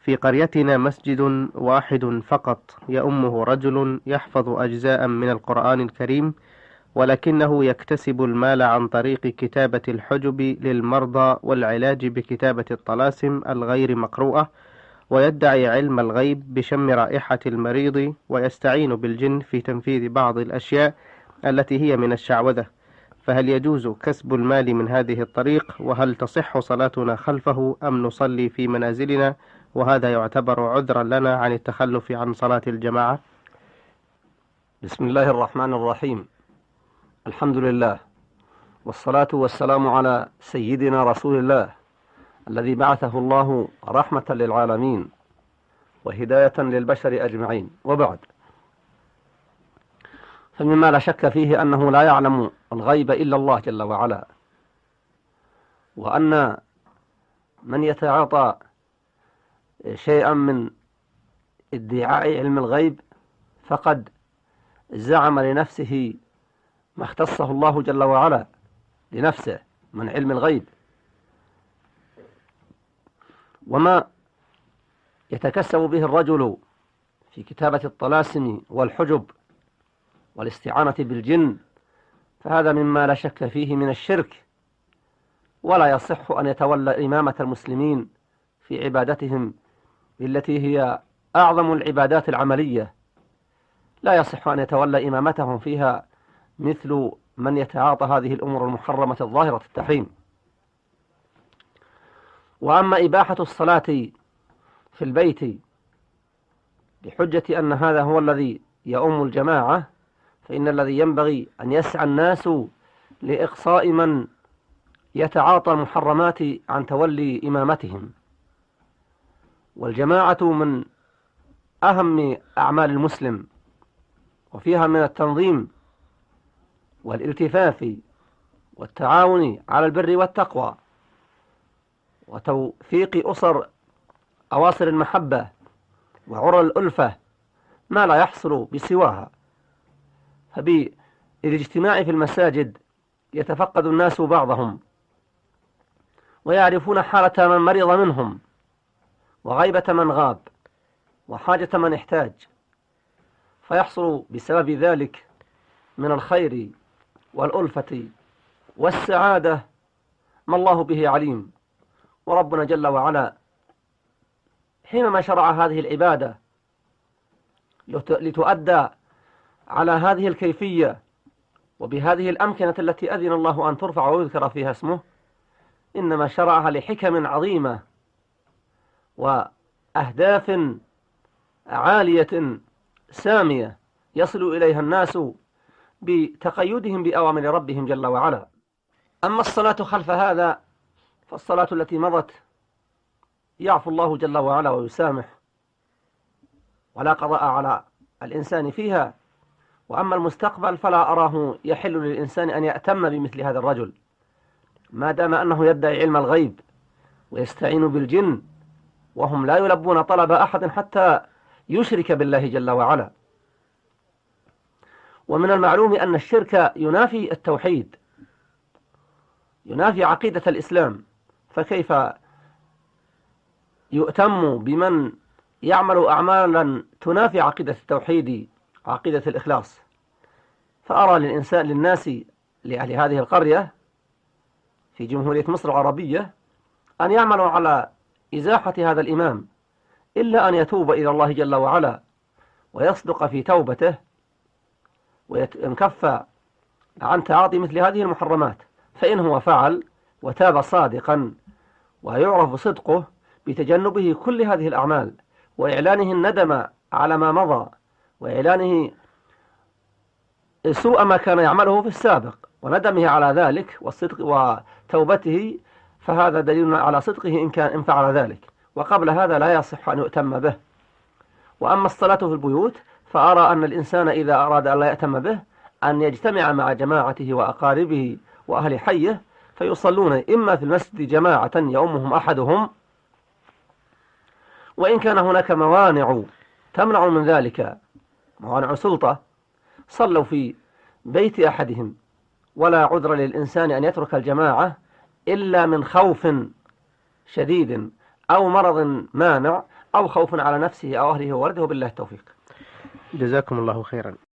في قريتنا مسجد واحد فقط يؤمه رجل يحفظ أجزاء من القرآن الكريم، ولكنه يكتسب المال عن طريق كتابة الحجب للمرضى والعلاج بكتابة الطلاسم الغير مقروءة، ويدعي علم الغيب بشم رائحة المريض، ويستعين بالجن في تنفيذ بعض الأشياء التي هي من الشعوذة. فهل يجوز كسب المال من هذه الطريق؟ وهل تصح صلاتنا خلفه أم نصلي في منازلنا وهذا يعتبر عذرا لنا عن التخلف عن صلاة الجماعة؟ بسم الله الرحمن الرحيم. الحمد لله، والصلاة والسلام على سيدنا رسول الله الذي بعثه الله رحمة للعالمين وهداية للبشر أجمعين، وبعد، فمما لا شك فيه أنه لا يعلم الغيب إلا الله جل وعلا، وأن من يتعاطى شيئا من ادعاء علم الغيب فقد زعم لنفسه ما اختصه الله جل وعلا لنفسه من علم الغيب. وما يتكسب به الرجل في كتابة الطلاسم والحجب والاستعانة بالجن فهذا مما لا شك فيه من الشرك، ولا يصح أن يتولى إمامة المسلمين في عبادتهم التي هي أعظم العبادات العملية. لا يصح أن يتولى إمامتهم فيها مثل من يتعاطى هذه الأمور المحرمة الظاهرة التحريم. وأما إباحة الصلاة في البيت بحجة أن هذا هو الذي يؤم الجماعة، فإن الذي ينبغي أن يسعى الناس لإقصاء من يتعاطى المحرمات عن تولي إمامتهم. والجماعة من أهم أعمال المسلم، وفيها من التنظيم والالتفاف والتعاون على البر والتقوى وتوثيق أواصر المحبة وعرى الألفة ما لا يحصل بسواها. فبالاجتماع في المساجد يتفقد الناس بعضهم ويعرفون حالة من مرض منهم وغيبة من غاب وحاجة من احتاج، فيحصل بسبب ذلك من الخير والألفة والسعادة ما الله به عليم. وربنا جل وعلا حينما شرع هذه العبادة لتؤدى على هذه الكيفية وبهذه الأمكنة التي أذن الله أن ترفع ويذكر فيها اسمه، إنما شرعها لحكم عظيمة وأهداف عالية سامية يصل إليها الناس بتقيدهم بأوامر ربهم جل وعلا. أما الصلاة خلف هذا فالصلاة التي مضت يعفو الله جل وعلا ويسامح ولا قضاء على الإنسان فيها. وأما المستقبل فلا أراه يحل للإنسان أن يأتم بمثل هذا الرجل ما دام أنه يدعي علم الغيب ويستعين بالجن وهم لا يلبون طلب أحد حتى يشرك بالله جل وعلا. ومن المعلوم أن الشرك ينافي التوحيد، ينافي عقيدة الإسلام، فكيف يؤتم بمن يعمل أعمالا تنافي عقيدة التوحيد عقيدة الإخلاص؟ فأرى للناس لأهل هذه القرية في جمهورية مصر العربية أن يعملوا على إزاحة هذا الإمام، إلا أن يتوب إلى الله جل وعلا ويصدق في توبته وينكف عن تعاطي مثل هذه المحرمات. فإن هو فعل وتاب صادقا ويعرف صدقه بتجنبه كل هذه الأعمال وإعلانه الندم على ما مضى وإعلانه سوء ما كان يعمله في السابق وندمه على ذلك والصدق وتوبته، فهذا دليل على صدقه إن فعل ذلك. وقبل هذا لا يصح أن يؤتم به. وأما الصلاة في البيوت فأرى أن الإنسان إذا أراد أن لا يأتم به أن يجتمع مع جماعته وأقاربه وأهل حيه فيصلون إما في المسجد جماعة يؤمهم أحدهم، وإن كان هناك موانع تمنع من ذلك، موانع سلطة، صلوا في بيت أحدهم. ولا عذر للإنسان أن يترك الجماعة إلا من خوف شديد أو مرض مانع أو خوف على نفسه أو أهله وولده، وبالله التوفيق. جزاكم الله خيرا.